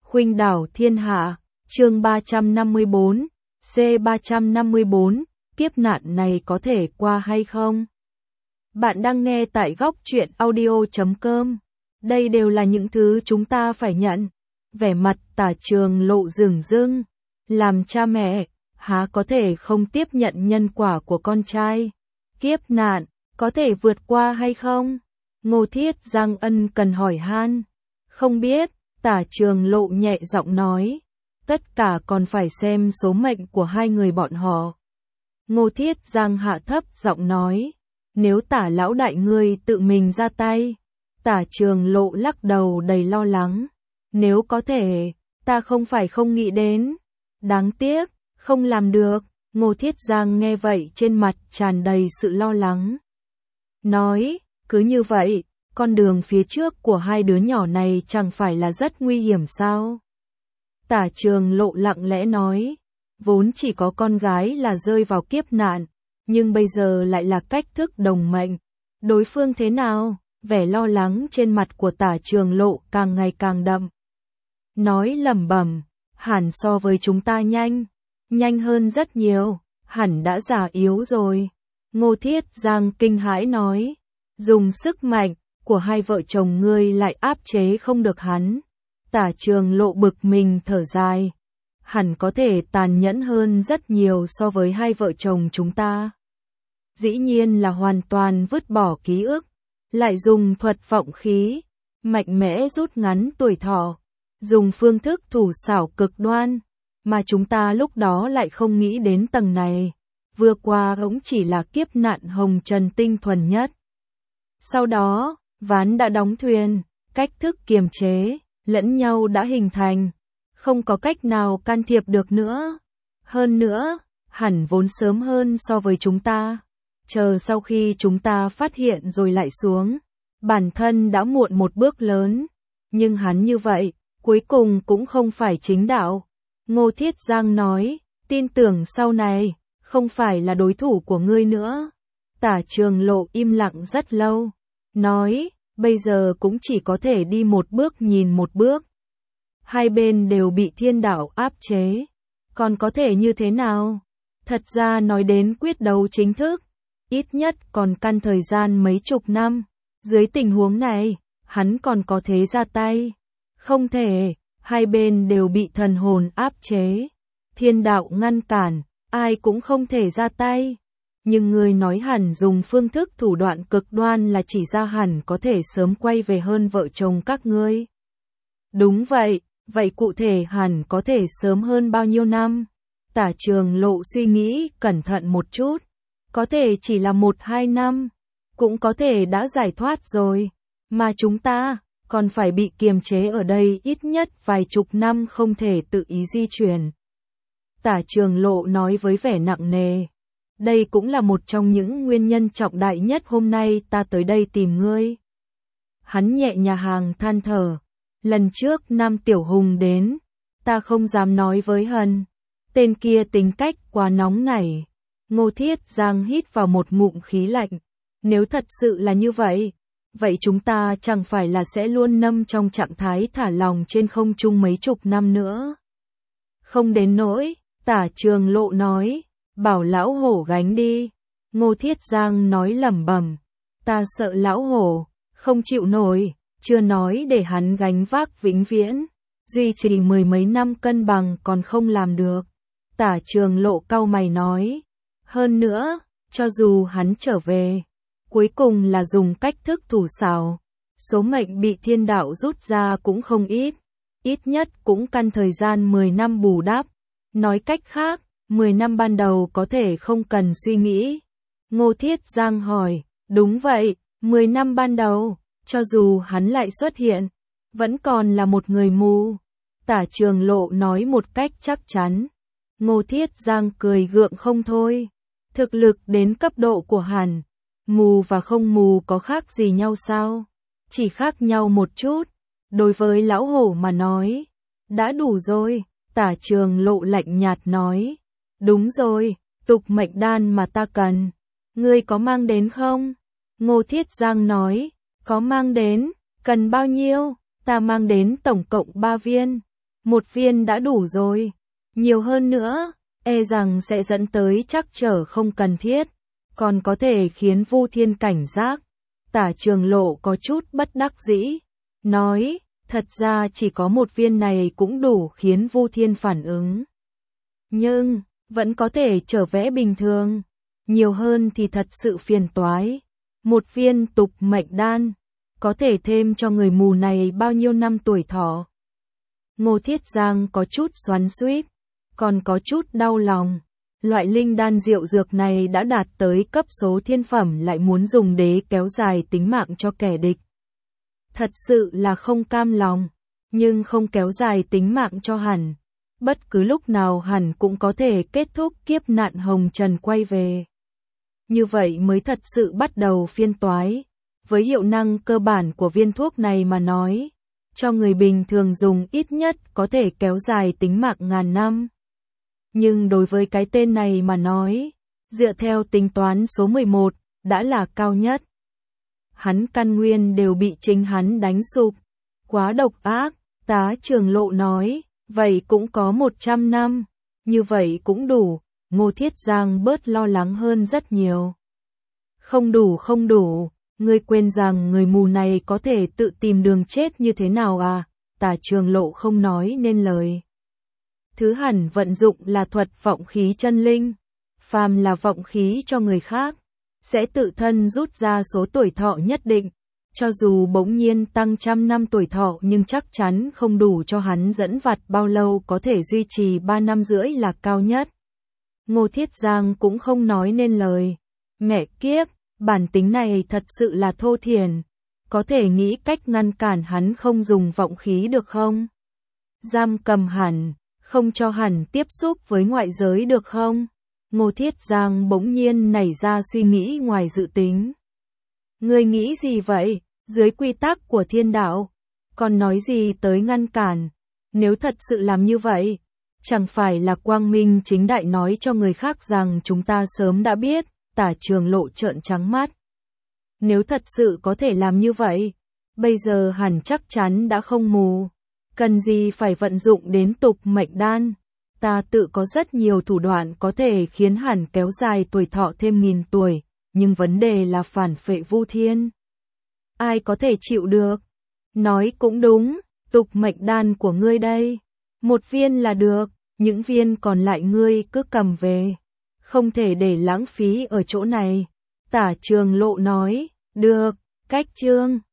Khuynh đảo thiên hạ, chương 354, C354, kiếp nạn này có thể qua hay không? Bạn đang nghe tại góc truyện audio.com. Đây đều là những thứ chúng ta phải nhận. Vẻ mặt Tả Trường Lộ dửng dưng. Làm cha mẹ, há có thể không tiếp nhận nhân quả của con trai? Kiếp nạn, có thể vượt qua hay không? Ngô Thiết Giang ân cần hỏi han. Không biết, Tả Trường Lộ nhẹ giọng nói. Tất cả còn phải xem số mệnh của hai người bọn họ. Ngô Thiết Giang hạ thấp giọng nói. Nếu Tả lão đại ngươi tự mình ra tay. Tả Trường Lộ lắc đầu đầy lo lắng. Nếu có thể, ta không phải không nghĩ đến. Đáng tiếc, không làm được. Ngô Thiết Giang nghe vậy trên mặt tràn đầy sự lo lắng. Nói, cứ như vậy, con đường phía trước của hai đứa nhỏ này chẳng phải là rất nguy hiểm sao? Tả Trường Lộ lặng lẽ nói, vốn chỉ có con gái là rơi vào kiếp nạn, nhưng bây giờ lại là cách thức đồng mệnh. Đối phương thế nào? Vẻ lo lắng trên mặt của Tả Trường Lộ càng ngày càng đậm. Nói lẩm bẩm, hẳn so với chúng ta nhanh hơn rất nhiều, hẳn đã già yếu rồi. Ngô Thiết Giang kinh hãi nói, dùng sức mạnh của hai vợ chồng ngươi lại áp chế không được hắn. Tả Trường Lộ bực mình thở dài, hẳn có thể tàn nhẫn hơn rất nhiều so với hai vợ chồng chúng ta. Dĩ nhiên là hoàn toàn vứt bỏ ký ức, lại dùng thuật vọng khí, mạnh mẽ rút ngắn tuổi thọ, dùng phương thức thủ xảo cực đoan, mà chúng ta lúc đó lại không nghĩ đến tầng này. Vừa qua cũng chỉ là kiếp nạn hồng trần tinh thuần nhất. Sau đó, ván đã đóng thuyền, cách thức kiềm chế lẫn nhau đã hình thành, không có cách nào can thiệp được nữa. Hơn nữa, hẳn vốn sớm hơn so với chúng ta. Chờ sau khi chúng ta phát hiện rồi lại xuống, bản thân đã muộn một bước lớn. Nhưng hắn như vậy, cuối cùng cũng không phải chính đạo. Ngô Thiết Giang nói, tin tưởng sau này, không phải là đối thủ của ngươi nữa. Tả Trường Lộ im lặng rất lâu, nói, bây giờ cũng chỉ có thể đi một bước nhìn một bước. Hai bên đều bị thiên đạo áp chế, còn có thể như thế nào? Thật ra nói đến quyết đấu chính thức, ít nhất còn căn thời gian mấy chục năm. Dưới tình huống này, hắn còn có thế ra tay? Không thể, hai bên đều bị thần hồn áp chế. Thiên đạo ngăn cản, ai cũng không thể ra tay. Nhưng người nói hẳn dùng phương thức thủ đoạn cực đoan là chỉ ra hẳn có thể sớm quay về hơn vợ chồng các ngươi. Đúng vậy, vậy cụ thể hẳn có thể sớm hơn bao nhiêu năm? Tả Trường Lộ suy nghĩ cẩn thận một chút. Có thể chỉ là 1-2 năm, cũng có thể đã giải thoát rồi. Mà chúng ta còn phải bị kiềm chế ở đây ít nhất vài chục năm không thể tự ý di chuyển. Tả Trường Lộ nói với vẻ nặng nề. Đây cũng là một trong những nguyên nhân trọng đại nhất hôm nay ta tới đây tìm ngươi. Hắn nhẹ nhàng than thở. Lần trước Nam Tiểu Hùng đến, ta không dám nói với Hân. Tên kia tính cách quá nóng nảy. Ngô Thiết Giang hít vào một ngụm khí lạnh. Nếu thật sự là như vậy, vậy chúng ta chẳng phải là sẽ luôn nâm trong trạng thái thả lỏng trên không trung mấy chục năm nữa. Không đến nỗi, Tả Trường Lộ nói, bảo lão hổ gánh đi. Ngô Thiết Giang nói lẩm bẩm, ta sợ lão hổ không chịu nổi, chưa nói để hắn gánh vác vĩnh viễn, duy trì mười mấy năm cân bằng còn không làm được. Tả Trường Lộ cau mày nói, hơn nữa, cho dù hắn trở về, cuối cùng là dùng cách thức thủ xảo, số mệnh bị thiên đạo rút ra cũng không ít nhất cũng căn thời gian 10 năm bù đắp. Nói cách khác, 10 năm ban đầu có thể không cần suy nghĩ. Ngô Thiết Giang hỏi, đúng vậy, 10 năm ban đầu, cho dù hắn lại xuất hiện, vẫn còn là một người mù. Tả Trường Lộ nói một cách chắc chắn. Ngô Thiết Giang cười gượng không thôi. Thực lực đến cấp độ của hắn, mù và không mù có khác gì nhau sao? Chỉ khác nhau một chút. Đối với lão hổ mà nói, đã đủ rồi. Tả Trường Lộ lạnh nhạt nói, đúng rồi, tục mệnh đan mà ta cần, ngươi có mang đến không? Ngô Thiết Giang nói, có mang đến, cần bao nhiêu? Ta mang đến tổng cộng 3 viên. một viên đã đủ rồi. Nhiều hơn nữa, e rằng sẽ dẫn tới trắc trở không cần thiết, còn có thể khiến Vu Thiên cảnh giác. Tả Trường Lộ có chút bất đắc dĩ, nói, thật ra chỉ có một viên này cũng đủ khiến Vu Thiên phản ứng. Nhưng, vẫn có thể trở về bình thường. Nhiều hơn thì thật sự phiền toái. Một viên tục mệnh đan, có thể thêm cho người mù này bao nhiêu năm tuổi thọ. Ngô Thiết Giang có chút xoắn xuýt, còn có chút đau lòng. Loại linh đan diệu dược này đã đạt tới cấp số thiên phẩm lại muốn dùng để kéo dài tính mạng cho kẻ địch. Thật sự là không cam lòng, nhưng không kéo dài tính mạng cho hẳn. Bất cứ lúc nào hẳn cũng có thể kết thúc kiếp nạn hồng trần quay về. Như vậy mới thật sự bắt đầu phiên toái. Với hiệu năng cơ bản của viên thuốc này mà nói, cho người bình thường dùng ít nhất có thể kéo dài tính mạng ngàn năm. Nhưng đối với cái tên này mà nói, dựa theo tính toán số 11, đã là cao nhất. Hắn căn nguyên đều bị chính hắn đánh sụp. Quá độc ác, Tá Trường Lộ nói, vậy cũng có 100 năm, như vậy cũng đủ. Ngô Thiết Giang bớt lo lắng hơn rất nhiều. Không đủ, ngươi quên rằng người mù này có thể tự tìm đường chết như thế nào à? Tả Trường Lộ không nói nên lời. Thứ hẳn vận dụng là thuật vọng khí chân linh. Phàm là vọng khí cho người khác, sẽ tự thân rút ra số tuổi thọ nhất định. Cho dù bỗng nhiên tăng 100 năm tuổi thọ nhưng chắc chắn không đủ cho hắn dẫn vặt bao lâu, có thể duy trì 3 năm rưỡi là cao nhất. Ngô Thiết Giang cũng không nói nên lời. Mẹ kiếp, bản tính này thật sự là thô thiển. Có thể nghĩ cách ngăn cản hắn không dùng vọng khí được không? Giam cầm hẳn, không cho hẳn tiếp xúc với ngoại giới được không? Ngô Thiết Giang bỗng nhiên nảy ra suy nghĩ ngoài dự tính. Ngươi nghĩ gì vậy? Dưới quy tắc của thiên đạo, còn nói gì tới ngăn cản? Nếu thật sự làm như vậy, chẳng phải là quang minh chính đại nói cho người khác rằng chúng ta sớm đã biết? Tả Trường Lộ trợn trắng mắt. Nếu thật sự có thể làm như vậy, bây giờ hẳn chắc chắn đã không mù. Cần gì phải vận dụng đến tục mệnh đan? Ta tự có rất nhiều thủ đoạn có thể khiến hẳn kéo dài tuổi thọ thêm 1000 tuổi, nhưng vấn đề là phản phệ Vu Thiên. Ai có thể chịu được? Nói cũng đúng, tục mệnh đan của ngươi đây. Một viên là được, những viên còn lại ngươi cứ cầm về. Không thể để lãng phí ở chỗ này. Tả Trường Lộ nói, được, cách chương.